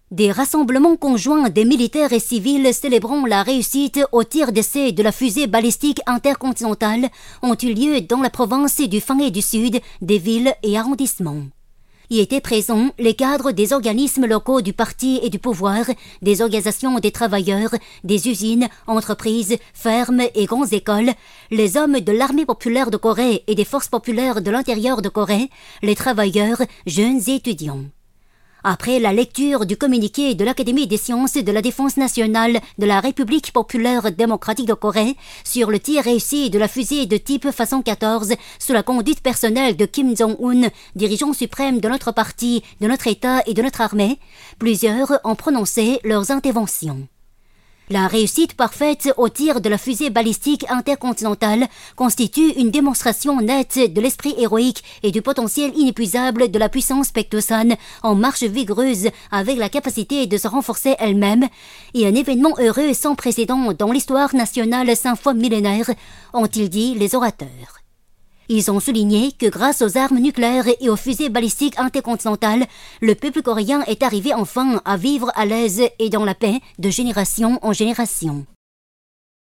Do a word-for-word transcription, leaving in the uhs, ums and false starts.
Des rassemblements conjoints des militaires et civils célébrant la réussite au tir d'essai de la fusée balistique intercontinentale ont eu lieu dans la province du Fin et du Sud, des villes et arrondissements. Y étaient présents les cadres des organismes locaux du parti et du pouvoir, des organisations des travailleurs, des usines, entreprises, fermes et grandes écoles, les hommes de l'armée populaire de Corée et des forces populaires de l'intérieur de Corée, les travailleurs, jeunes et étudiants. Après la lecture du communiqué de l'Académie des sciences de la défense nationale de la République populaire démocratique de Corée sur le tir réussi de la fusée de type façon quatorze sous la conduite personnelle de Kim Jong-un, dirigeant suprême de notre parti, de notre État et de notre armée, plusieurs ont prononcé leurs interventions. La réussite parfaite au tir de la fusée balistique intercontinentale constitue une démonstration nette de l'esprit héroïque et du potentiel inépuisable de la puissance pectosane en marche vigoureuse avec la capacité de se renforcer elle-même et un événement heureux sans précédent dans l'histoire nationale cinq fois millénaire, ont-ils dit les orateurs. Ils ont souligné que grâce aux armes nucléaires et aux fusées balistiques intercontinentales, le peuple coréen est arrivé enfin à vivre à l'aise et dans la paix de génération en génération.